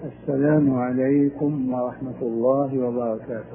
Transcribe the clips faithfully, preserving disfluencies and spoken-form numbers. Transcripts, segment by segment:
السلام عليكم ورحمة الله وبركاته.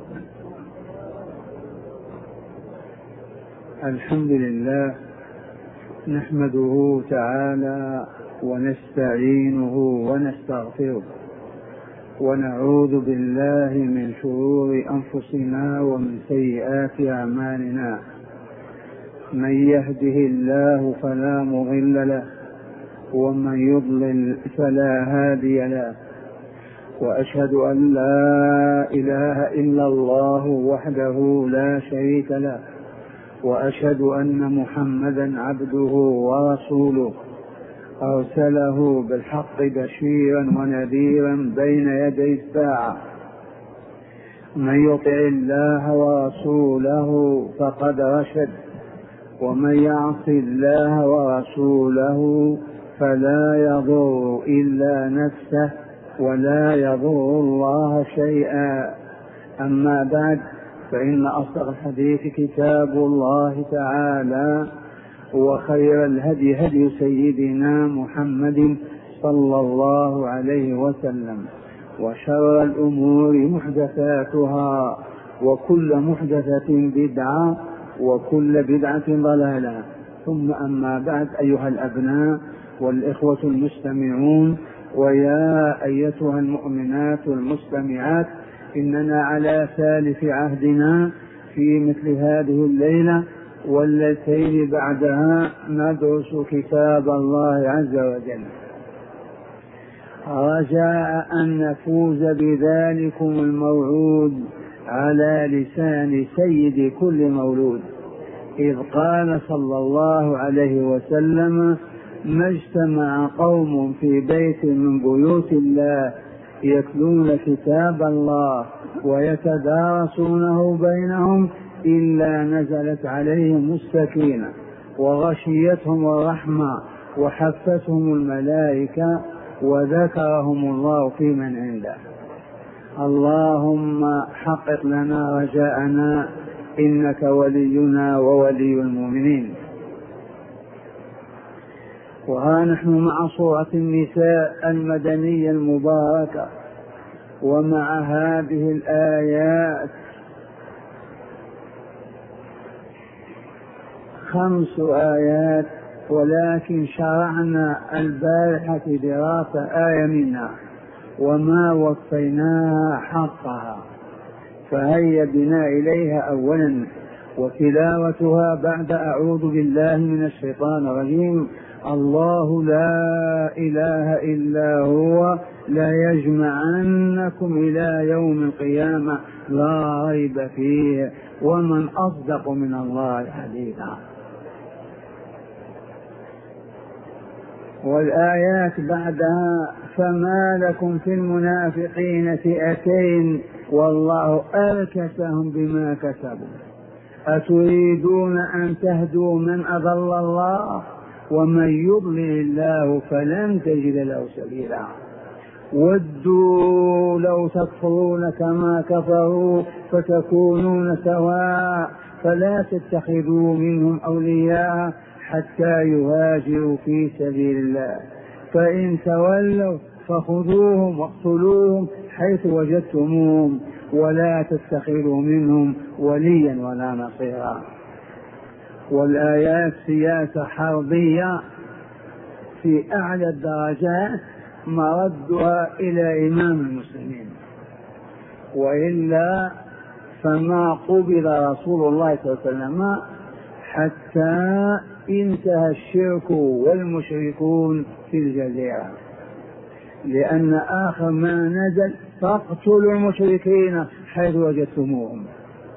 الحمد لله نحمده تعالى ونستعينه ونستغفره ونعوذ بالله من شرور أنفسنا ومن سيئات أعمالنا. من يهده الله فلا مضل له ومن يضلل فلا هادي له، وأشهد أن لا إله إلا الله وحده لا شريك له، وأشهد أن محمدا عبده ورسوله أرسله بالحق بشيرا ونذيرا بين يدي الساعة. من يطع الله ورسوله فقد رشد، ومن يعص الله ورسوله فلا يضر إلا نفسه ولا يضر الله شيئا. أما بعد، فإن أصدق الحديث كتاب الله تعالى، وخير الهدي هدي سيدنا محمد صلى الله عليه وسلم، وشر الأمور محدثاتها، وكل محدثة بدعة، وكل بدعة ضلالة. ثم أما بعد، أيها الأبناء والإخوة المستمعون، ويا أيتها المؤمنات المستمعات، إننا على ثالث عهدنا في مثل هذه الليلة والليلتين بعدها ندرس كتاب الله عز وجل، رجاء أن نفوز بذلكم الموعود على لسان سيد كل مولود، إذ قال صلى الله عليه وسلم: ما اجتمع قوم في بيت من بيوت الله يتلون كتاب الله ويتدارسونه بينهم إلا نزلت عليهم السكينة وغشيتهم الرحمة وحفتهم الملائكة وذكرهم الله في من عنده. اللهم حقق لنا رجاءنا، إنك ولينا وولي المؤمنين. وها نحن مع سورة النساء المدنية المباركة، ومع هذه الآيات خمس آيات، ولكن شرعنا البارحة دراسة آية منها وما وفيناها حقها، فهيا بنا إليها أولا وتلاوتها بعد أعوذ بالله من الشيطان الرجيم. الله لا إله إلا هو لا يجمعنكم إلى يوم القيامة لا ريب فيه ومن أصدق من الله حديثا. والآيات بعدها: فما لكم في المنافقين فئتين والله أركسهم بما كسبوا أتريدون أن تهدوا من أضل الله ومن يضلل الله فلن تجد له سبيلا. ودوا لو تكفرون كما كفروا فتكونون سواء فلا تتخذوا منهم أولياء حتى يهاجروا في سبيل الله، فإن تولوا فخذوهم واقتلوهم حيث وجدتموهم ولا تتخذوا منهم وليا ولا نصيرا. والآيات سياسة حربية في أعلى الدرجات، مردها إلى إمام المسلمين، وإلا فما قبل رسول الله صلى الله عليه وسلم حتى انتهى الشرك والمشركون في الجزيرة، لأن آخر ما نزل: فاقتلوا المشركين حيث وجدتموهم،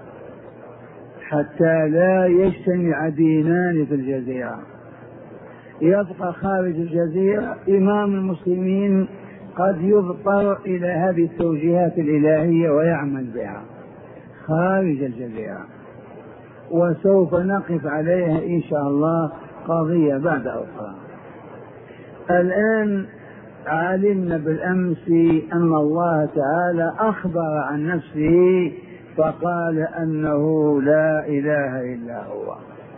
حتى لا يجتمع دينان في الجزيرة. يبقى خارج الجزيرة إمام المسلمين قد يضطر إلى هذه التوجيهات الإلهية ويعمل بها خارج الجزيرة، وسوف نقف عليها إن شاء الله قضية بعد أخرى. الآن علمنا بالأمس أن الله تعالى أخبر عن نفسه فقال أنه لا إله إلا هو،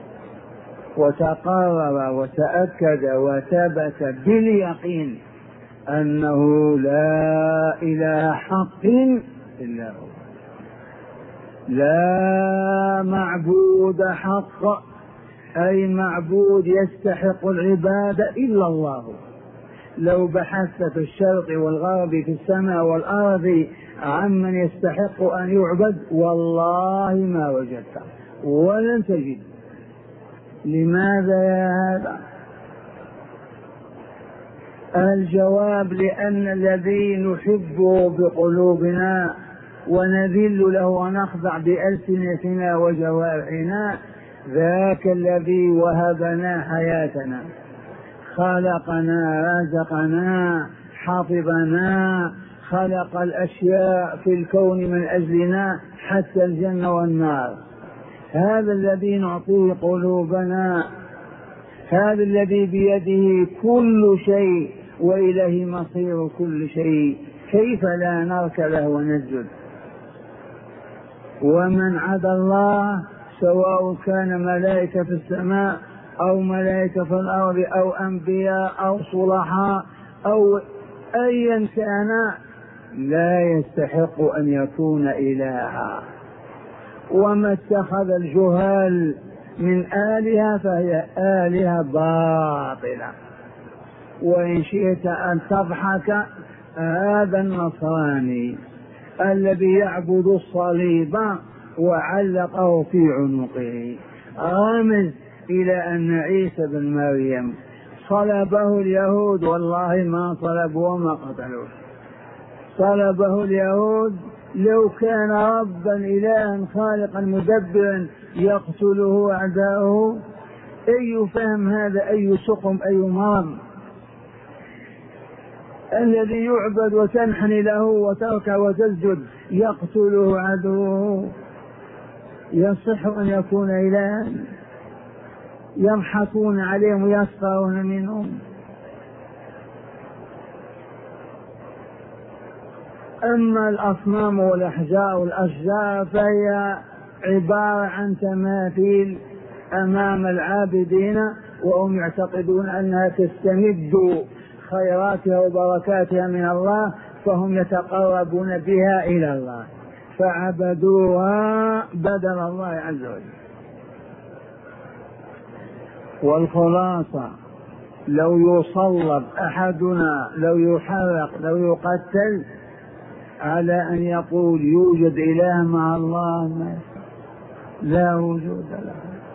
وتقرر وتأكد وثبت باليقين أنه لا إله حق إلا هو، لا معبود حق أي معبود يستحق العبادة إلا الله. لو بحثت في الشرق والغرب في السماء والأرض عمن يستحق أن يعبد والله ما وجدت ولن تجد. لماذا يا هذا؟ الجواب لأن الذي نحبه بقلوبنا ونذل له ونخضع بألسنتنا وجوارحنا ذاك الذي وهبنا حياتنا، خلقنا، رزقنا، حفظنا، خلق الأشياء في الكون من أجلنا حتى الجنة والنار. هذا الذي نعطيه قلوبنا، هذا الذي بيده كل شيء وإليه مصير كل شيء، كيف لا نركله ونسجد؟ ومن عدا الله سواء كان ملائكة في السماء أو ملائكة في الأرض أو أنبياء أو صلحاء أو أيا كان لا يستحق أن يكون إلها. وما اتخذ الجهال من آلهة فهي آلهة باطلة. وإن شئت أن تضحك هذا النصراني الذي يعبد الصليب وعلقه في عنقه رامز إلى أن عيسى بن مريم صلبه اليهود، والله ما صلبه وما قتلوه، صلبه اليهود. لو كان ربا إلها خالقا مدبرا يقتله أعداؤه. أي فهم هذا؟ أي سقم؟ أي مرض؟ الذي يعبد وتنحني له وتركع وتسجد يقتله عدوه، يصح أن يكون إلها؟ يضحكون عليهم ويسخرون منهم. أما الأصنام والأحجار والأشجار فهي عبارة عن تماثيل أمام العابدين، وهم يعتقدون أنها تستمد خيراتها وبركاتها من الله، فهم يتقربون بها إلى الله فعبدوها بدل الله عز وجل. والخلاصة لو يصلب أحدنا، لو يحرق، لو يقتل على أن يقول يوجد إله مع الله، لا وجود له،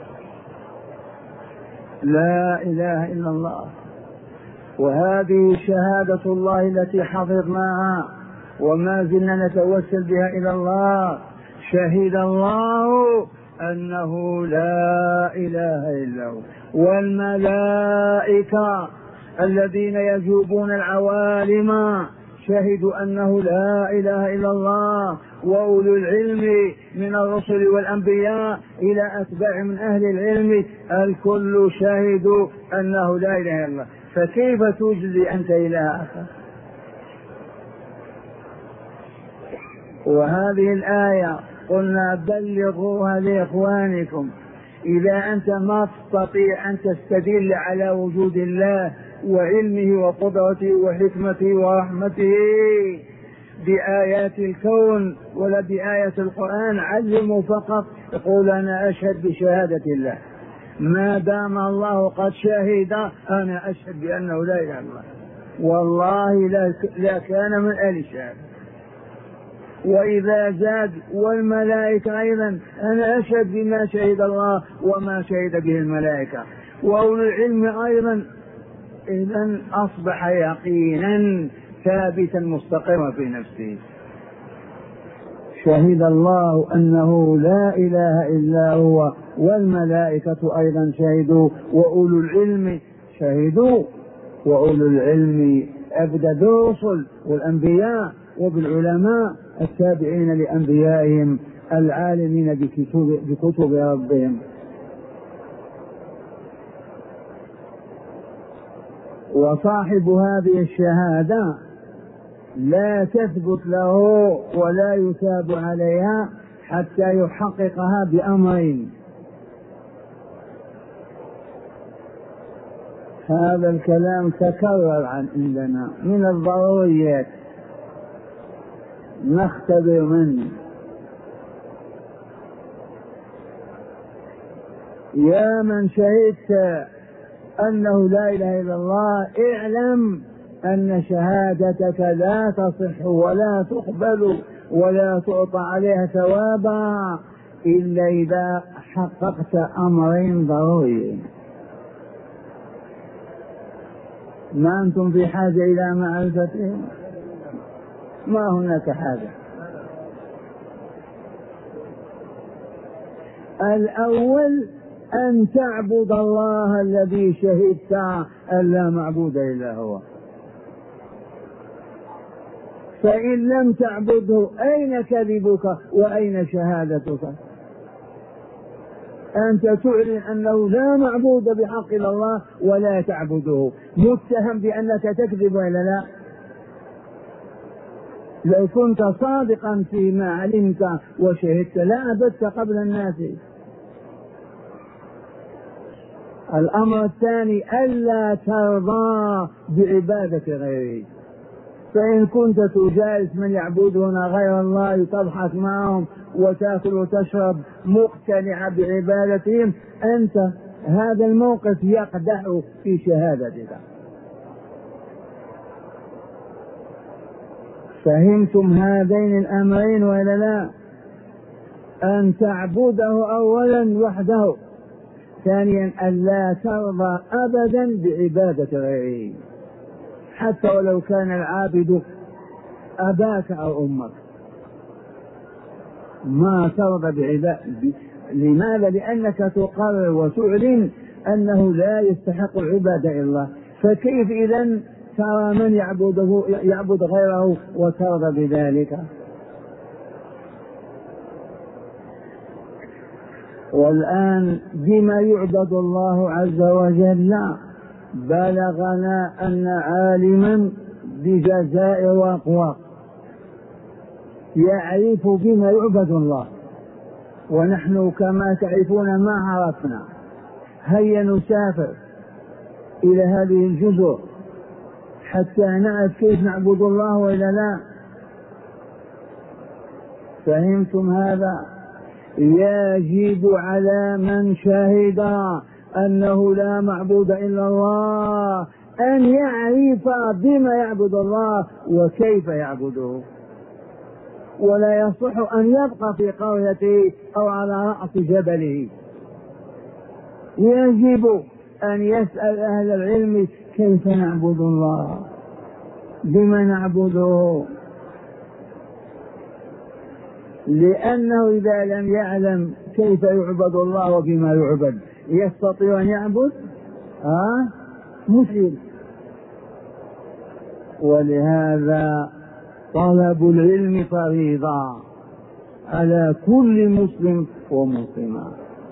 لا إله إلا الله. وهذه شهادة الله التي حفظناها وما زلنا نتوسل بها إلى الله. شهد الله أنه لا إله إلا هو، والملائكة الذين يجوبون العوالم شهدوا أنه لا إله إلا الله، وأولو العلم من الرسل والأنبياء إلى أتباع من أهل العلم الكل شهدوا أنه لا إله إلا الله. فكيف تجزي أنت إله آخر؟ وهذه الآية قلنا بلغوها لإخوانكم. إذا أنت ما تستطيع أن تستدل على وجود الله وعلمه وقدرته وحكمته ورحمته بآيات الكون ولا بآية القرآن، علموا فقط يقول أنا أشهد بشهادة الله، ما دام الله قد شهد أنا أشهد بأنه لا إله إلا الله، والله لا كان من أهل الشهادة. وإذا زاد والملائكة أيضا أنا أشهد بما شهد الله وما شهد به الملائكة، وأولو العلم أيضا. إذن أصبح يقينا ثابتا مستقرا في نفسه. شهد الله أنه لا إله إلا هو، والملائكة أيضا شهدوا، وأولو العلم شهدوا. وأولو العلم أبدأ بالرسل والأنبياء وبالعلماء التابعين لأنبيائهم العالمين بكتب, بكتب ربهم. وصاحب هذه الشهادة لا تثبت له ولا يثاب عليها حتى يحققها بأمرين. هذا الكلام تكرر عن عندنا من الضروريات، نختبر منه. يا من شهدت أنه لا إله إلا الله، اعلم أن شهادتك لا تصح ولا تقبل ولا تعطى عليها ثوابا إلا إذا حققت أمرين ضروريين. ما أنتم في حاجة إلى معرفتهم؟ ما هناك حاجة. الأول أن تعبد الله الذي شهدت أن لا معبود إلا هو، فإن لم تعبده أين كذبك وأين شهادتك؟ أنت تعلن أنه لا معبود بحق إلا الله ولا تعبده، متهم بأنك تكذب ولا لا؟ لو كنت صادقا فيما علمت وشهدت لا عبدت قبل الناس. الأمر الثاني ألا ترضى بعبادة غيره، فإن كنت تجالس من يعبدون غير الله تضحك معهم وتأكل وتشرب مقتنع بعبادتهم، أنت هذا الموقف يقدح في شهادتك. فهمتم هذين الأمرين ولا لا؟ أن تعبده أولا وحده، ثانيا أن لا ترضى أبدا بعبادة غيره حتى ولو كان العابد أباك أو أمك، ما ترضى بعبادة. لماذا؟ لأنك تقرر وتعلن أنه لا يستحق العبادة إلا الله، فكيف إذن ترى من يعبده يعبد غيره وترضى بذلك؟ والآن بما يعبد الله عز وجل بلغنا أن عالما بجزائر وأقواق يعرف بما يعبد الله، ونحن كما تعرفون ما عرفنا. هيا نسافر إلى هذه الجزر حتى نعرف كيف نعبد الله وإلا لا. فهمتم هذا؟ يجب على من شهد أنه لا معبود إلا الله أن يعرف بما يعبد الله وكيف يعبده، ولا يصح أن يبقى في قريته أو على رأس جبله. يجب أن يسأل أهل العلم كيف نعبد الله، بما نعبده، لأنه إذا لم يعلم كيف يعبد الله وبما يعبد يستطيع أن يعبد؟ آه مسلم. ولهذا طلب العلم فريضة على كل مسلم ومسلمة.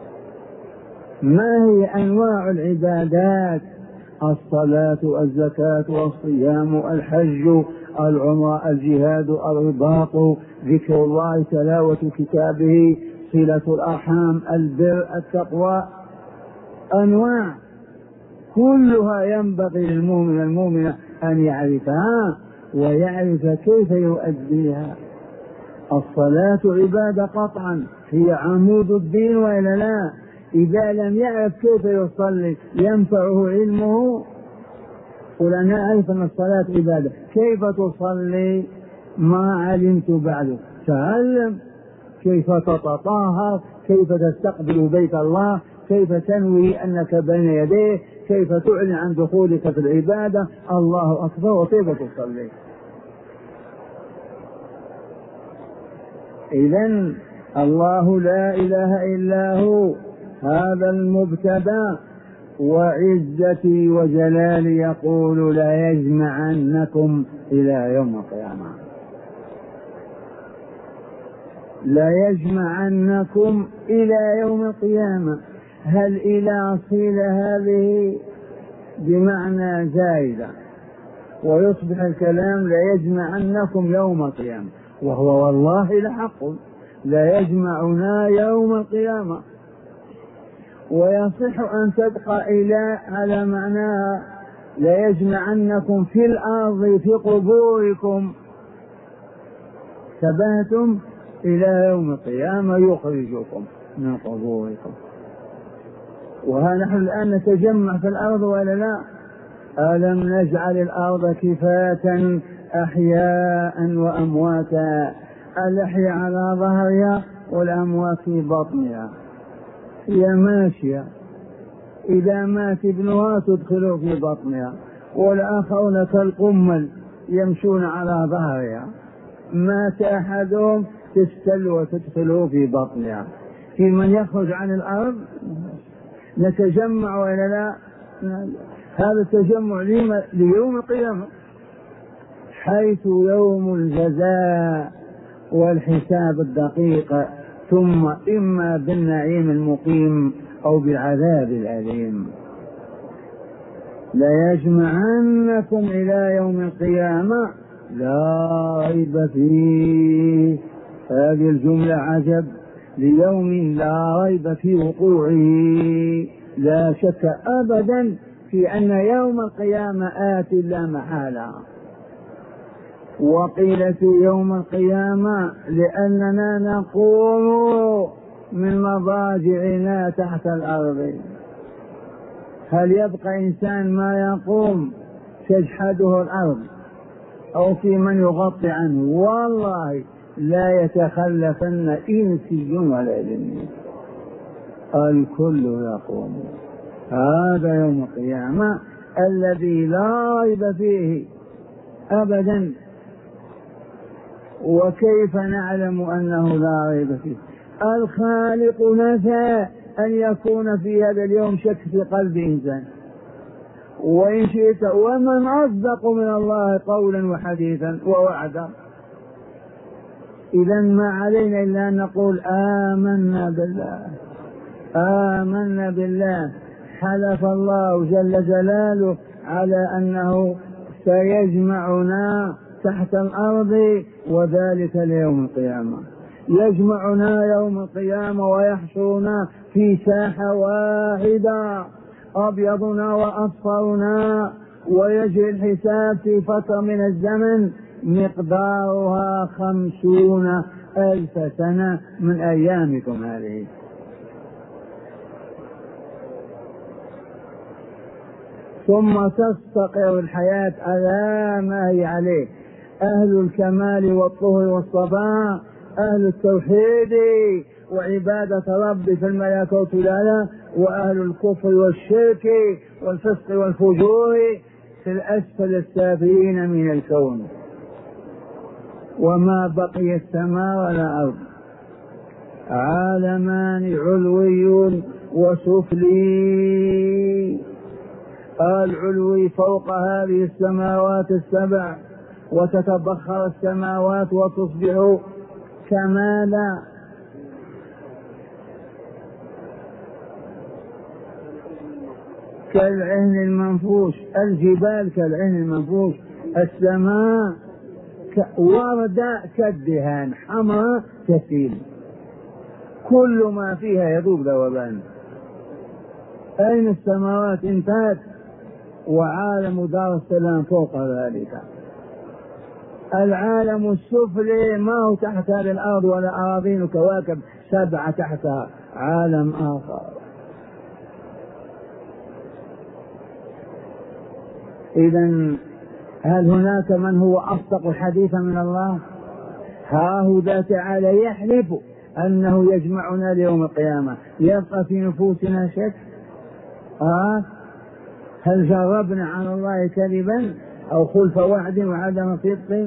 ما هي أنواع العبادات؟ الصلاة، الزكاة، الصيام، الحج، العمرة، الجهاد، الرباط، ذكر الله، تلاوة كتابه، صلة الأرحام، البر، التقوى. أنواع كلها ينبغي للمؤمن المؤمنة أن يعرفها ويعرف كيف يؤديها. الصلاة عبادة قطعا، هي عمود الدين وإلا لا؟ إذا لم يعرف كيف يصلي ينفعه علمه؟ قل أنا أعرف أن الصلاة عبادة، كيف تصلي؟ ما علمت بعد. تعلم كيف تتطهر، كيف تستقبل بيت الله، كيف تنوي أنك بين يديه، كيف تعلن عن دخولك في العبادة، الله أكبر، وكيف تصلي. إذن الله لا إله إلا هو، هذا المبتدأ. وعزتي وجلالي يقول لا يجمعنكم إلى يوم القيامة، لا يجمعنكم إلى يوم القيامة. هل إلى صلة هذه بمعنى زائدة، ويصبح الكلام لا يجمعنكم يوم القيامة، وهو والله لحق لا يجمعنا يوم القيامة. ويصح أن تبقى إلى على معناها ليجمعنكم في الأرض في قبوركم تبهتم إلى يوم القيامة يخرجكم من قبوركم. وها نحن الآن نتجمع في الأرض ولا لا؟ ألم نجعل الأرض كفاة أحياء وأمواتا، الأحياء على ظهرها والأموات في بطنها، هي ماشية، إذا مات ابنها تدخله في بطنها، والآخرون كالقمل يمشون على ظهرها، مات أحدهم تستل وتدخله في بطنها. في من يخرج عن الأرض نتجمع ولا لا؟ هذا التجمع ليوم القيامة، حيث يوم الجزاء والحساب الدقيق، ثم إما بالنعيم المقيم أو بالعذاب الأليم. ليجمعنكم إلى يوم القيامة لا ريب فيه. هذه الجملة عجب، ليوم لا ريب في وقوعه، لا شك أبدا في أن يوم القيامة آت لا محالة. وقيل في يوم القيامة لأننا نقوم من مضاجعنا تحت الأرض. هل يبقى إنسان ما يقوم تجحده الأرض أو في من يغطي عنه؟ والله لا يتخلفن إنسي ولا جني، الكل يقوم. هذا يوم القيامة الذي لا ريب فيه أبدا. وكيف نعلم أنه لا ريب فيه؟ الخالق نفى أن يكون في هذا اليوم شك في قلب إنسان. وإن شئت ومن أصدق من الله قولا وحديثا ووعدا. إذا ما علينا إلا أن نقول آمنا بالله، آمنا بالله. حلف الله جل جلاله على أنه سيجمعنا تحت الأرض، وذلك ليوم القيامة. يجمعنا يوم القيامة ويحشرنا في ساحة واحدة، أبيضنا وأصفرنا، ويجري الحساب في فترة من الزمن مقدارها خمسون ألف سنة من أيامكم هذه. ثم تستقر الحياة على ما هي عليه. أهل الكمال والطهر والصفاء، أهل التوحيد وعبادة رب في الملكوت الأعلى، وأهل الكفر والشرك والفسق والفجور في الأسفل السافلين من الكون. وما بقي السماء ولا أرض، عالمان علوي وسفلي. العلوي فوق هذه السماوات السبع، وتتبخر السماوات وتصبح كمالا. كالعهن المنفوش، الجبال كالعهن المنفوش، السماء وردة كالدهان، حمراء كثير، كل ما فيها يذوب ذوبان. أين السماوات انتهت، وعالم دار السلام فوق ذلك. العالم السفلي ما هو تحت هذه الأرض ولا أراضين وكواكب سبعة تحتها، عالم آخر. إذن هل هناك من هو أصدق حديثا من الله؟ ها هو تعالى يحلف أنه يجمعنا ليوم القيامة. يبقى في نفوسنا شك؟ آه هل جربنا على الله كذبا أو خلف وعد وعدم صدق؟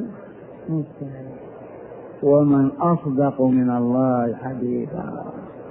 ومن أصدق من الله حديثا.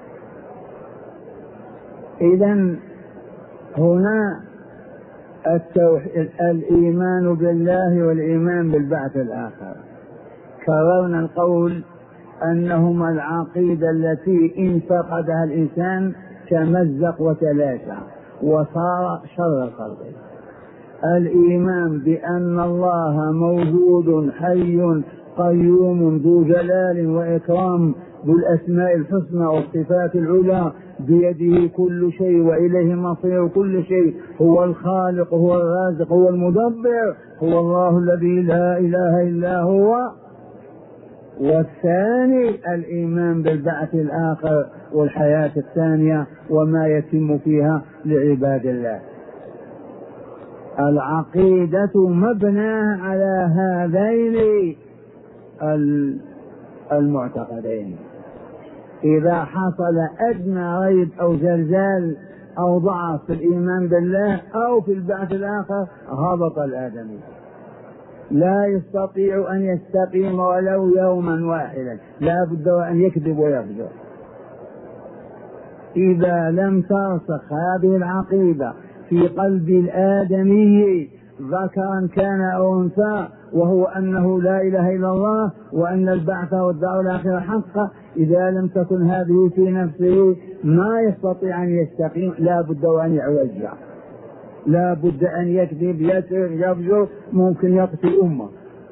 إذن هنا التوحيد، الإيمان بالله والإيمان بالبعث الآخر. كررنا القول أنهما العقيدة التي إن فقدها الإنسان تمزق وتلاشى وصار شر الخلق. الإيمان بأن الله موجود حي قيوم ذو جلال وإكرام بالأسماء الحسنى والصفات العلى، بيده كل شيء وإليه مصير كل شيء، هو الخالق هو الرازق هو المدبر، هو الله الذي لا إله إلا هو. والثاني الإيمان بالبعث الآخر والحياة الثانية وما يتم فيها لعباد الله. العقيدة مبنى على هذين المعتقدين. إذا حصل أدنى ريب أو زلزال أو ضعف في الإيمان بالله أو في البعث الآخر هبط الآدمي، لا يستطيع أن يستقيم ولو يوما واحدا، لا بد أن يكذب ويفجر. إذا لم ترسخ هذه العقيدة في قلب الآدمي ذكرا كان أو أنثى، وهو أنه لا إله إلا الله وأن البعث والدار الآخرة حق، إذا لم تكن هذه في نفسه ما يستطيع أن يستقيم، لا بد أن يعوج، لا بد أن يكذب يسر يفجر، ممكن يقتل أمة.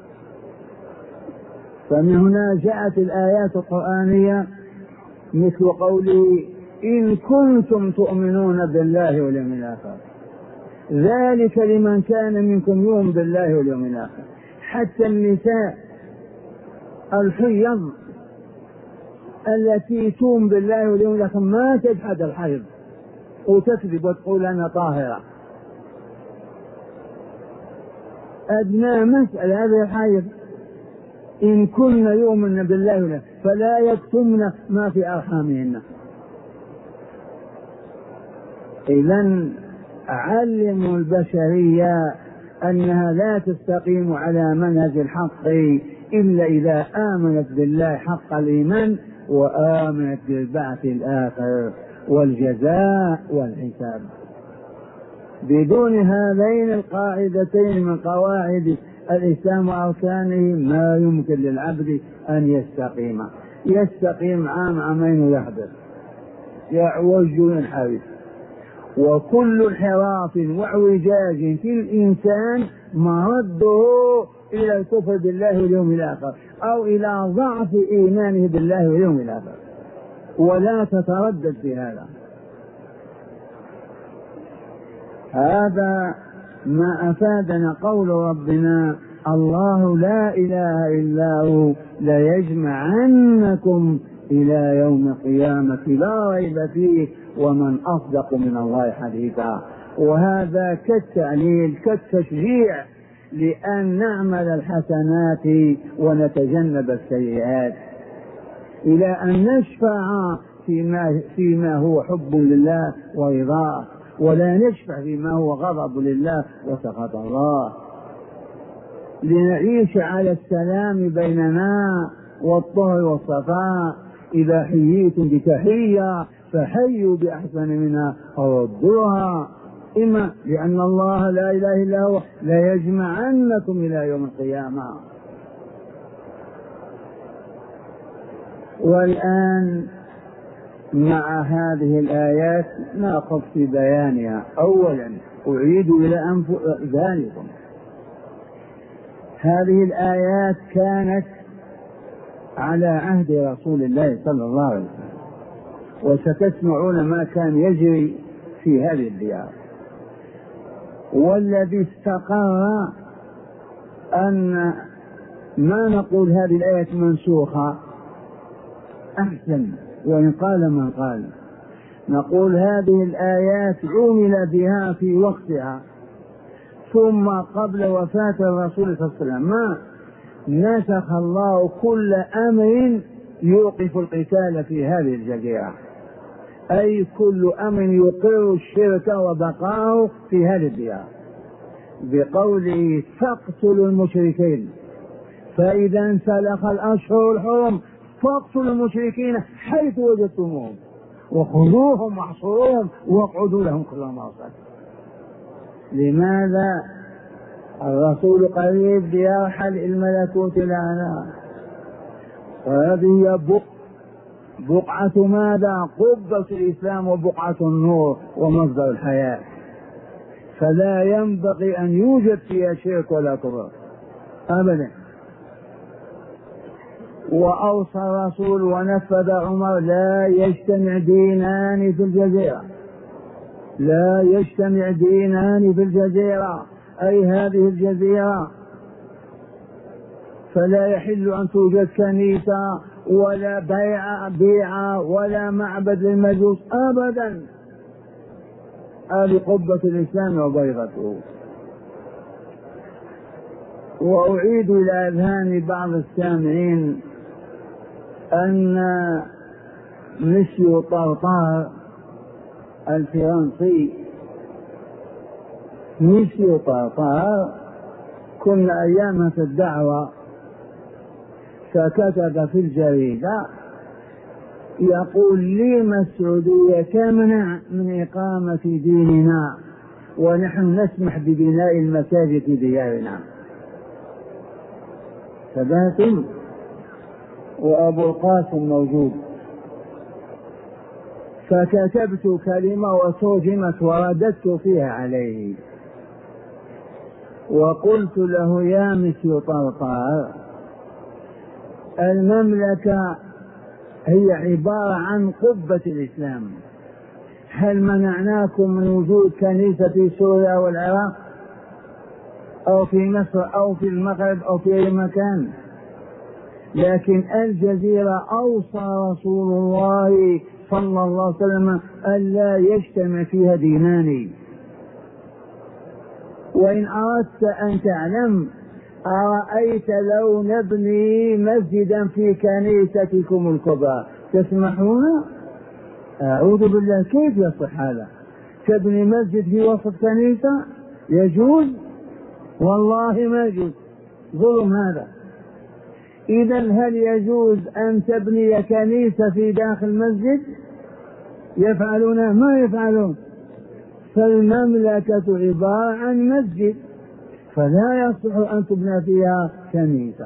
فمن هنا جاءت الآيات القرآنية مثل قوله إن كنتم تؤمنون بالله واليوم الآخر، ذلك لمن كان منكم يؤمن بالله واليوم الآخر. حتى النساء الحيض التي تؤمن بالله واليوم الآخر ما تجحد الحيض وتكذب وتقول أنا طاهرة، أدنى مسألة هذا الحيض. إن كن يؤمن بالله واليوم فلا يكتمن ما في أرحامهن. إذن علموا البشرية أنها لا تستقيم على منهج الحق إلا إذا آمنت بالله حق الإيمان وآمنت بالبعث الآخر والجزاء والحساب. بدون هذين القاعدتين من قواعد الإسلام وأركانه ما يمكن للعبد أن يستقيم. يستقيم عام عامين ويحدث، يعوج وينحرف. وكل انحراف واعوجاج في الإنسان مرده إلى الكفر بالله واليوم الآخر أو إلى ضعف إيمانه بالله واليوم الآخر، ولا تتردد في هذا. هذا ما أفادنا قول ربنا الله لا إله إلا هو ليجمعنكم إلى يوم القيامة لا ريب فيه ومن أصدق من الله حديثا. وهذا كالتعليل كالتشجيع لأن نعمل الحسنات ونتجنب السيئات، إلى أن نشفع فيما, فيما هو حب لله ورضاه، ولا نشفع فيما هو غضب لله وسخط الله، لنعيش على السلام بيننا والطهر والصفاء. إذا حييتم بتحية فحيوا بأحسن منها أو ردوها، إما لأن الله لا إله إلا هو لا يجمعنكم إلى يوم القيامة. والآن مع هذه الآيات نأخذ في بيانها. أولا أعيد إلى ذلكم هذه الآيات كانت على عهد رسول الله صلى الله عليه وسلم، وستسمعون ما كان يجري في هذه الديار. والذي استقر أن ما نقول هذه الآية منسوخة أحسن، وإن قال من قال نقول هذه الآيات عمل بها في وقتها ثم قبل وفاة الرسول صلى الله عليه وسلم ما نسخ الله كل أمر يوقف القتال في هذه الجزيرة، أي كل أمر يقر الشرك وبقاه في هذه الديار، بقوله فاقتلوا المشركين، فإذا انسلخ الأشهر الحرم فاقتلوا المشركين حيث وجدتموهم وخذوهم واحصروهم واقعدوا لهم كل مرصد. لماذا؟ الرسول قريب بيرحل الملكوت الأعلى، وهذه بقعة ماذا؟ قبة الإسلام وبقعة النور ومصدر الحياة، فلا ينبغي أن يوجد فيها شرك ولا كفر أبدا. وأوصى الرسول ونفذ عمر: لا يجتمع دينان في الجزيرة، لا يجتمع دينان في الجزيرة، أي هذه الجزيرة، فلا يحل أن توجد كنيسة ولا بيع بيعة ولا معبد للمجوس أبدا. هذه قبة الإسلام وبيضته. وأعيد إلى أذهان بعض السامعين أن مسيو طرطار الفرنسي، مسيو طرطار كنا أيام في الدعوة، فكتب في الجريدة يقول: لما السعودية تمنع من إقامة ديننا ونحن نسمح ببناء المساجد في ديارنا؟ فباتم وأبو القاسم موجود. فكتبت كلمة وترجمت ورددت فيها عليه، وقلت له: يا مسيو طرطار، المملكة هي عبارة عن قبة الإسلام، هل منعناكم من وجود كنيسة في سوريا والعراق أو في مصر أو في المغرب أو في أي مكان؟ لكن الجزيرة أوصى رسول الله صلى الله عليه وسلم ألا يجتمع فيها دينان. وإن أردت أن تعلم، أرأيت لو نبني مسجدا في كنيستكم الكبرى تسمحون؟ أعوذ بالله، كيف يصح هذا؟ تبني مسجد في وسط كنيسة؟ يجوز؟ والله ما يجوز، ظلم هذا. إذا هل يجوز أن تبني كنيسة في داخل مسجد؟ يفعلون؟ ما يفعلون. فالمملكة عبارة عن مسجد، فلا يصح أن تبنى فيها كنيسة.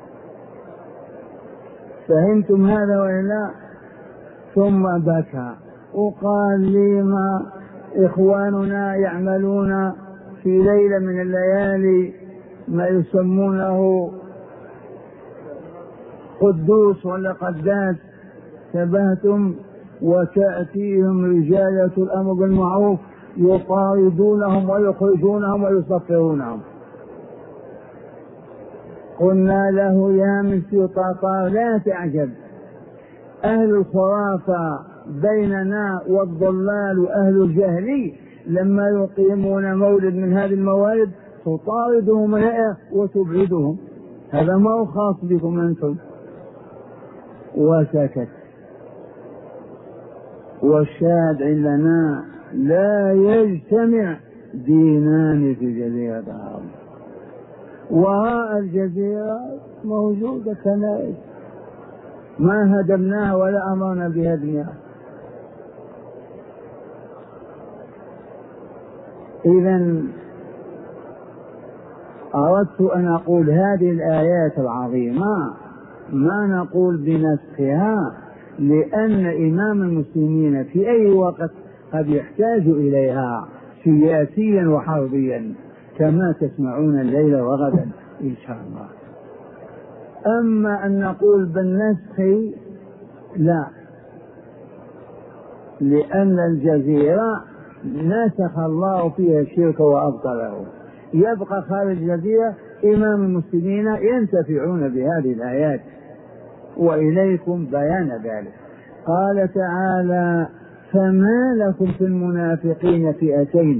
فهمتم هذا وإلا؟ ثم بكى وقال لي: ما إخواننا يعملون في ليلة من الليالي ما يسمونه قدوس ولا قداس، شبهتم، وتأتيهم رجالة الأمر بالمعروف يطاردونهم ويخرجونهم ويصفرونهم. قلنا له: يا مسيو طرطار، لا تعجب، أهل الخرافة بيننا والضلال وأهل الجهل لما يقيمون مولد من هذه الموالد تطاردهم وتبعدهم، هذا ما هو خاص بكم أنتم. وسكت. والشاهد عندنا: لا يجتمع دينان في جزيرة العرب. وراء الجزيرة موجودة كنائس ما هدمناها ولا أمرنا بهدمها. إذا أردت أن أقول هذه الآيات العظيمة ما نقول بنسخها، لأن إمام المسلمين في أي وقت قد يحتاج إليها سياسيا وحربيا كما تسمعون الليل وغدا إن شاء الله. أما أن نقول بالنسخ لا، لأن الجزيرة نسخ الله فيها الشرك وأبطله، يبقى خارج الجزيرة إمام المسلمين ينتفعون بهذه الآيات، وإليكم بيان ذلك. قال تعالى: فما لكم في المنافقين فئتين.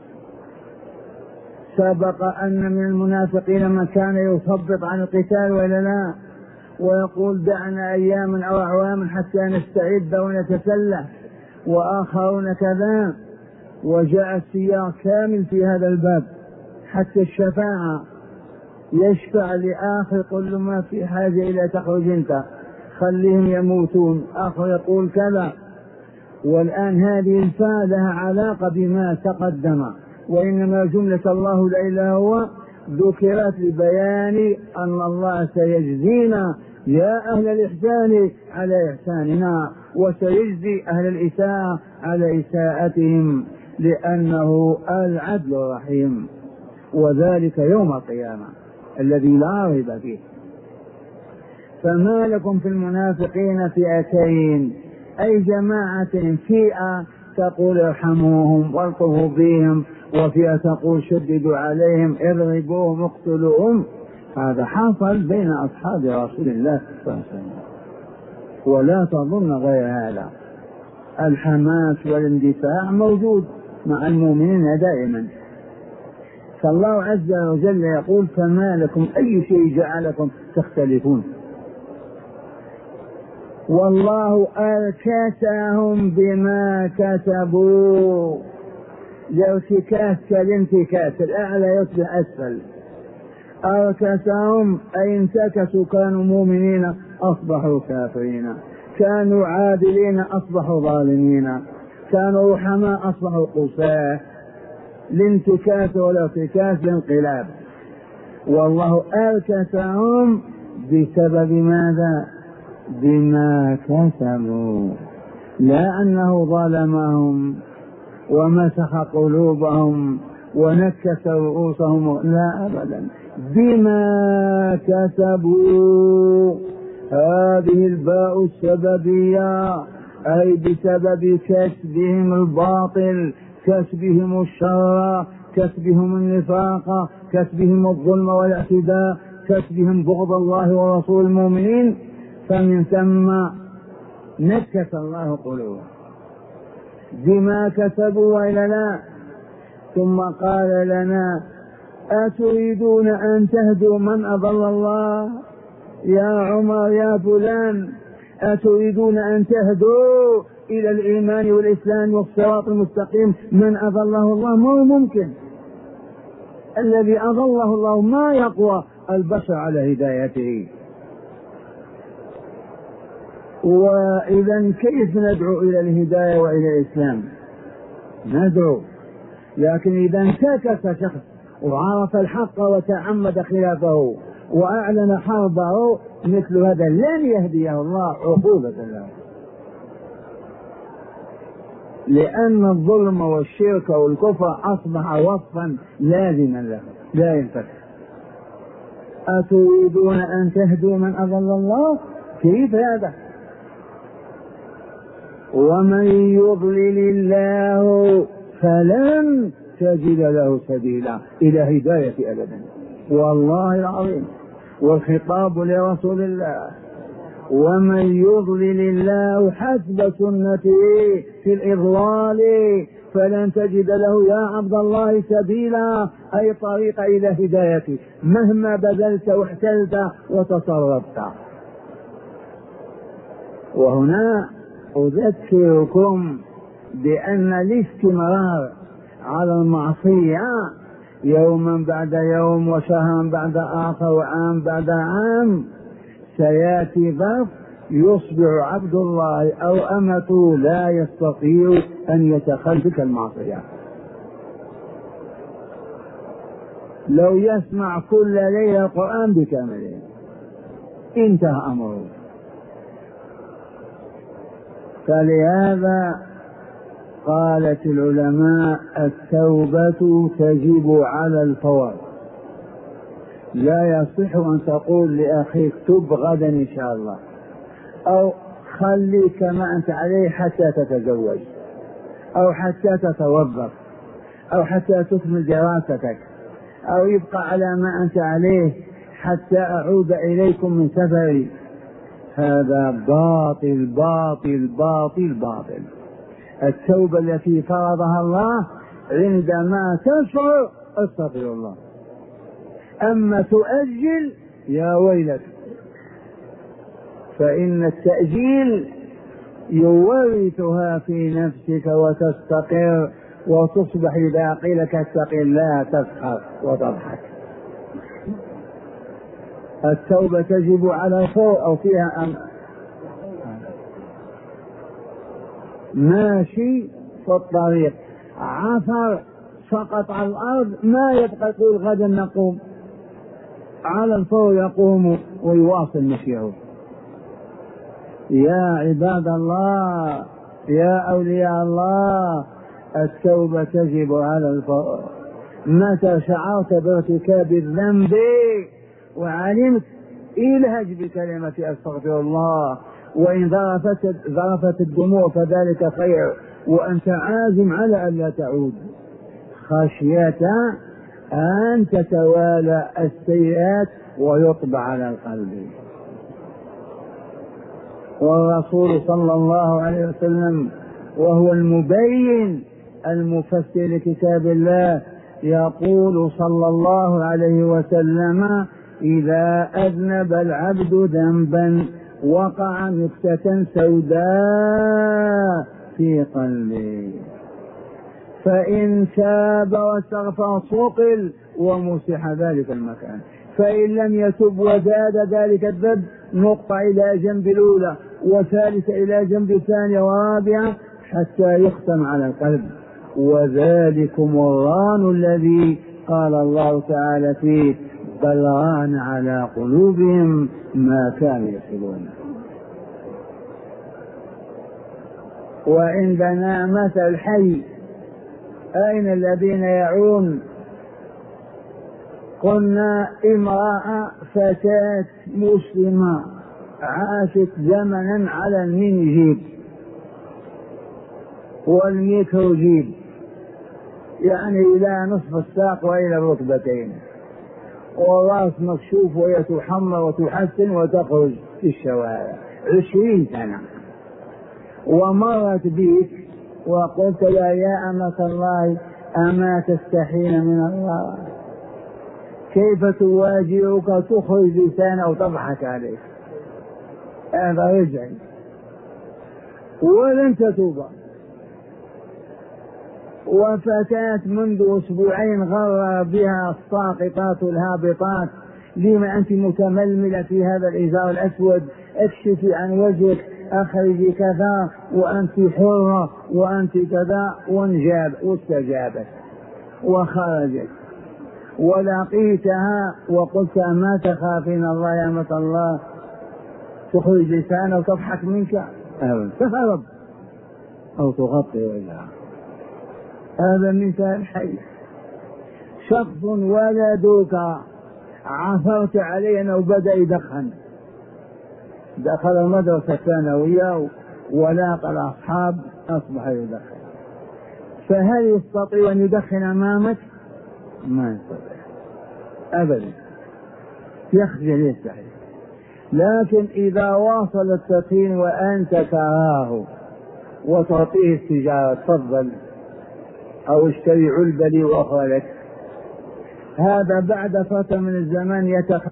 سبق أن من المنافقين من كان يثبط عن القتال ولا لا، ويقول: دعنا أياما أو أعواما حتى نستعد ونتسلح، وآخرون كذا. وجاء السياق كامل في هذا الباب، حتى الشفاعة يشفع لآخر كل ما في حاجة إلى تخرج أنت، خليهم يموتون، آخر يقول كذا. والآن هذه الفاء لها علاقة بما تقدم، وإنما جملة الله لا إله إلا هو ذكرت لبيان أن الله سيجزينا يا أهل الإحسان على إحساننا، وسيجزي أهل الإساءة على إساءتهم، لأنه العدل الرحيم، وذلك يوم القيامة الذي لا ريب فيه. فما لكم في المنافقين فئتين، أي جماعة، فئة تقول ارحموهم والطفوا بهم، وفئة تقول شددوا عليهم اضربوهم اقتلوهم. هذا حصل بين أصحاب رسول الله صلى الله عليه وسلم، ولا تظن غير هذا. الحماس والاندفاع موجود مع المؤمنين دائما. فالله عز وجل يقول فما لكم أي شيء جعلكم تختلفون، والله أركسهم بما كسبوا. الارتكاس كالانتكاس، الأعلى يصبح أسفل. أركسهم أي انتكسوا، كانوا مؤمنين أصبحوا كافرين، كانوا عادلين أصبحوا ظالمين، كانوا رحماء أصبحوا قساة. الانتكاس والارتكاس الانقلاب. والله أركسهم بسبب ماذا؟ بما كسبوا، لا أنه ظلمهم ومسخ قلوبهم ونكس رؤوسهم، لا أبدا، بما كسبوا. هذه الباء السببية، أي بسبب كسبهم الباطل، كسبهم الشر، كسبهم النفاق، كسبهم الظلم والاعتداء، كسبهم بغض الله ورسول المؤمنين، فمن ثم نكس الله قلوبهم بما كسبوا وإلا لا. ثم قال لنا أتريدون أن تهدوا من أضل الله؟ يا عمر يا فلان، أتريدون أن تهدوا إلى الإيمان والإسلام والصراط المستقيم من أضله الله؟ ما هو ممكن. الذي أضله الله ما يقوى البشر على هدايته. وإذا كيف ندعو إلى الهداية وإلى الإسلام؟ ندعو، لكن إذا انتكس شخص وعرف الحق وتعمد خلافه وأعلن حربه، مثل هذا لن يهديه الله عقوبة له، لأن الظلم والشرك والكفر أصبح وصفا لازما له لا ينفك. أتريدون أن تهدوا من أضل الله؟ كيف هذا؟ ومن يضلل الله فلن تجد له سبيلا إلى هداية أبدا، والله العظيم. والخطاب لرسول الله، ومن يضلل الله حسب سنته في الإضلال فلن تجد له يا عبد الله سبيلا، أي طريق إلى هدايته مهما بذلت واحتلت وتصرفت. وهنا أذكركم بأن الاستمرار على المعصية يوما بعد يوم وشهرا بعد آخر وعام بعد عام سيأتي ظرف يصبح عبد الله أو أمته لا يستطيع أن يتخلف المعصية. لو يسمع كل ليلة القرآن بكامله انتهى أمره. فلهذا قالت العلماء التوبة تجب على الفور. لا يصح أن تقول لأخيك تب غدا إن شاء الله، أو خلي كما أنت عليه حتى تتزوج، أو حتى تتوظف، أو حتى تكمل دراستك، أو يبقى على ما أنت عليه حتى أعود إليكم من سفري. هذا باطل باطل باطل باطل. التوبة التي فرضها الله عندما تشعر استغفر الله، أما تؤجل يا ويلك، فإن التأجيل يورثها في نفسك وتستقر وتصبح إذا قيل لك اتق الله تسخر وتضحك. التوبة تجب على الفور أو فيها أمر. ماشي في الطريق عثر سقط على الأرض ما يبقى يقول غدا نقوم، على الفور يقوم ويواصل مشيه. يا عباد الله يا أولياء الله، التوبة تجب على الفور. متى شعرت بارتكاب الذنب وعلمت الهج بكلمة أستغفر الله، وإن ذرفت ذرفت الدموع فذلك خير، وأنت عازم على أن لا تعود خشية أن تتوالى السيئات ويطبع على القلب. والرسول صلى الله عليه وسلم وهو المبين المفسر لكتاب الله يقول صلى الله عليه وسلم: إذا أذنب العبد ذنبا وقع نكتة سوداء في قلبه، فإن تاب واستغفر صقل ومسح ذلك المكان، فإن لم يتب وزاد ذلك الذنب نقطة إلى جنب الأولى وثالثة إلى جنب الثانية ورابعة حتى يختم على القلب. وذلكم الران الذي قال الله تعالى فيه: بل ران على قلوبهم ما كانوا يكسبون. وعندنا مثل حي: أين الذين يعون؟ قلنا امرأة فتاة مسلمة عاشت زمنا على الميني جيب والميكرو جيب، يعني إلى نصف الساق وإلى الركبتين، والرأس مكشوف وهي تحمر وتحسن وتخرج في الشوارع عشرين سنة. ومرت بك وقلت لها: يا أمة الله أما تستحين من الله؟ كيف تواجهك تخرج لسانه وتضحك عليك؟ هذا رجع ولن تتوب. وفتاة منذ أسبوعين غر بها الساقطات الهابطات: لما أنت متململة في هذا الإزار الأسود؟ اكشفي عن وجهك، أخرجي كذا، وأنت حرة وأنت كذا. وانجاب واستجابت وخرجت. ولقيتها وقلت: ما تخافين الله يا أمة الله؟ تخرج لسانه وتضحك منك، تهرب أو تغطي وجهها. هذا مثال حي. شخص ولدك عثرت عليه أنه بدأ يدخن، دخل المدرسة الثانوية ولاقى الأصحاب أصبح يدخن، فهل يستطيع أن يدخن أمامك؟ ما يستطيع أبدا، يخجل يستحي. لكن إذا واصل التدخين وأنت تراه وتعطيه السيجارة: تفضل، أو اشتري علبة لي وأخرى لك، هذا بعد فترة من الزمان يتخ...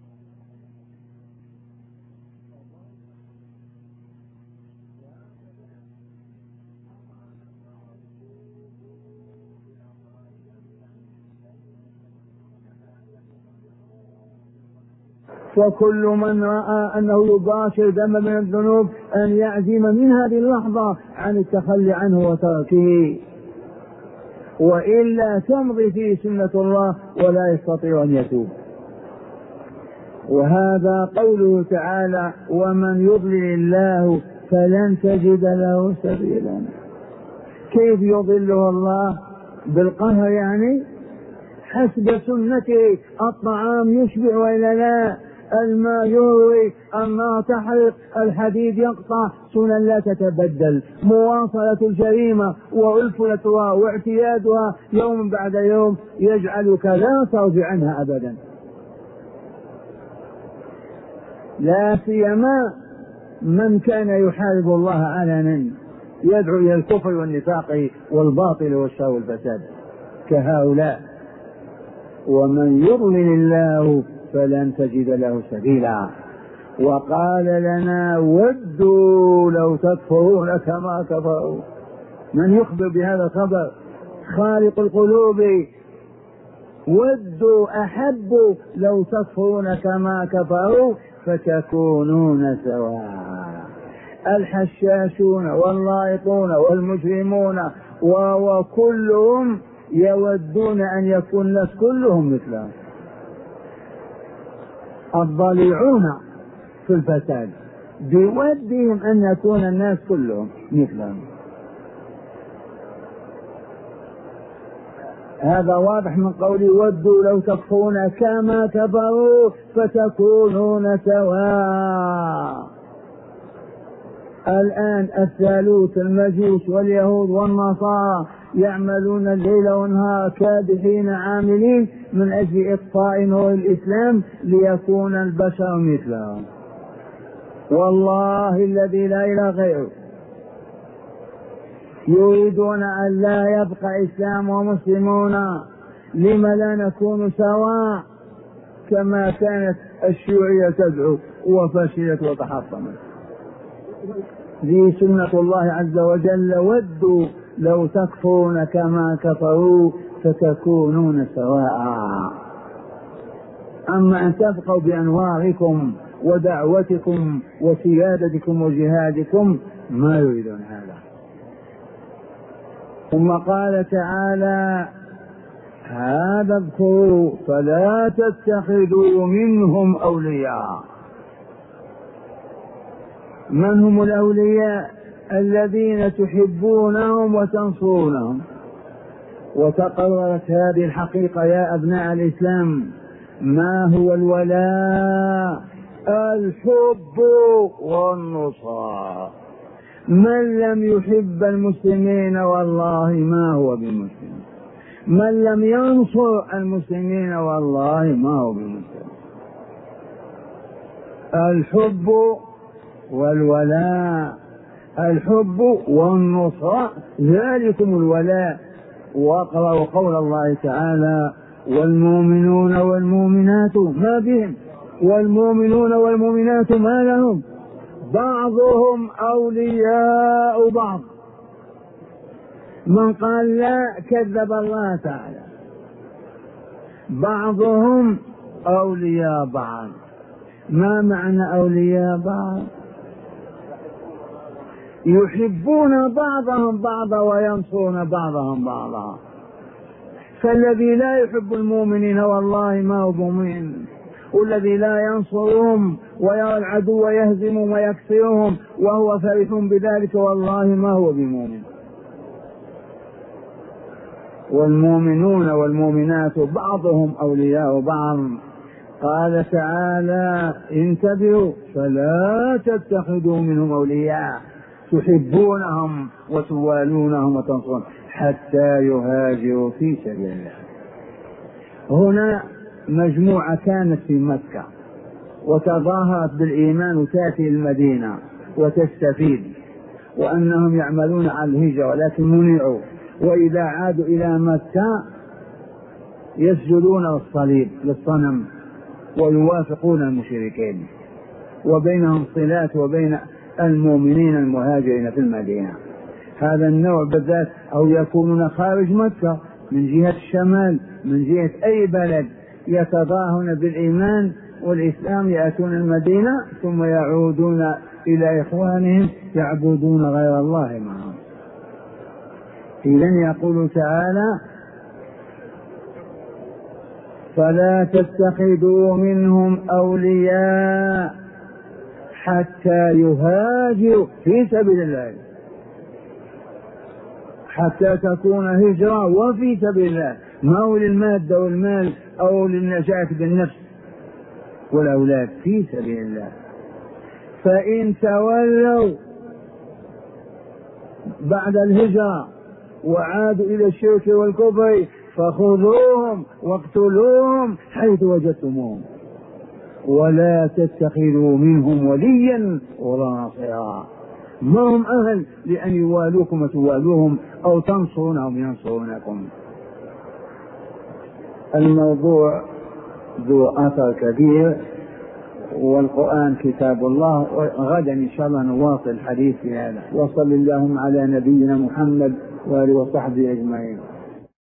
فكل من رأى أنه يباشر ذنبا من الذنوب أن يعزم من هذه اللحظة عن التخلي عنه وتركه، وإلا تمضي فيه سنة الله ولا يستطيع أن يتوب. وهذا قوله تعالى: ومن يضلل الله فلن تجد له سبيلا. كيف يضله الله؟ بالقهر يعني؟ حسب سنته. الطعام يشبع وإلا لا؟ الماء يروي، النار تحرق، الحديد يقطع، سنن لا تتبدل. مواصلة الجريمة وألفلتها واعتيادها يوم بعد يوم يجعلك لا ترجع عنها أبدا، لا سيما من كان يحارب الله علنا يدعو إلى الكفر والنفاق والباطل والشر والفساد كهؤلاء. ومن يضلل الله فلن تجد له سبيلا. وقال لنا: ودوا لو تكفرون كما كفروا. من يخبر بهذا الخبر؟ خالق القلوب. ودوا أحبوا لو تكفرون كما كفروا فتكونون سواء. الحشاشون واللائطون والمجرمون وكلهم يودون أن يكون الناس كلهم مثلهم. الضليعون في الفساد بودهم أن يكون الناس كلهم مثلهم. هذا واضح من قوله ودوا لو تكفرون كما كفروا فتكونون سواء. الآن الثالوث المجوس واليهود والنصارى يعملون الليل والنهار كادحين عاملين من أجل إطفاء نور الإسلام ليكون البشر مثلهم. والله الذي لا إله غيره يريدون أن لا يبقى إسلام ومسلمون. لم لا نكون سواء كما كانت الشيوعية تدعو وفشلت وتحطمت؟ ذي سنة الله عز وجل ودوا لو تكفرون كما كفروا فتكونون سواء. أما أن تبقوا بأنواركم ودعوتكم وسيادتكم وجهادكم ما يريدون هذا. ثم قال تعالى هذا اذكروا فلا تتخذوا منهم أولياء. من هم الأولياء؟ الذين تحبونهم وتنصرونهم. وتقررت هذه الحقيقة يا أبناء الإسلام. ما هو الولاء؟ الحب والنصر. من لم يحب المسلمين والله ما هو بمسلم، من لم ينصر المسلمين والله ما هو بمسلم. الحب والولاء، الحب والنصر ذلكم الولاء. واقرأوا قول الله تعالى والمؤمنون والمؤمنات ما بهم، والمؤمنون والمؤمنات ما لهم بعضهم أولياء بعض. من قال لا كذب الله تعالى. بعضهم أولياء بعض. ما معنى أولياء بعض؟ يحبون بعضهم بعضا وينصرون بعضهم بعضا. فالذي لا يحب المؤمنين والله ما هو مؤمن، والذي لا ينصرهم ويرى العدو يهزمهم ويكسرهم وهو فرح بذلك والله ما هو بمؤمن. والمؤمنون والمؤمنات بعضهم أولياء بعض. قال تعالى انتبهوا فلا تتخذوا منهم أولياء تحبونهم وتوالونهم وتنصرون حتى يهاجروا في سبيل الله. هنا مجموعة كانت في مكة وتظاهرت بالإيمان وتأتي المدينة وتستفيد، وأنهم يعملون على الهجرة ولكن منعوا، وإذا عادوا إلى مكة يسجدون للصليب للصنم ويوافقون المشركين، وبينهم صلات وبين المؤمنين المهاجرين في المدينة. هذا النوع بالذات، أو يكونون خارج مكة من جهة الشمال من جهة أي بلد يتظاهرون بالإيمان والإسلام، يأتون المدينة ثم يعودون إلى إخوانهم يعبدون غير الله معهم. إذن يقول تعالى فلا تتخذوا منهم أولياء حتى يهاجروا في سبيل الله، حتى تكون هجرة وفي سبيل الله، ما هو للمادة والمال أو للنجاة بالنفس والأولاد، في سبيل الله. فإن تولوا بعد الهجرة وعادوا إلى الشرك والكفر فخذوهم واقتلوهم حيث وجدتموهم، ولا تتخذوا منهم وليا ولا نصيرا. ما هم أهل لأن يوالوكم وتوالوهم أو تنصرونهم ينصرونكم. الموضوع ذو أثر كبير، والقرآن كتاب الله، وغدا إن شاء الله نواصل الحديث في هذا. وصل اللهم على نبينا محمد وآله وصحبه أجمعين.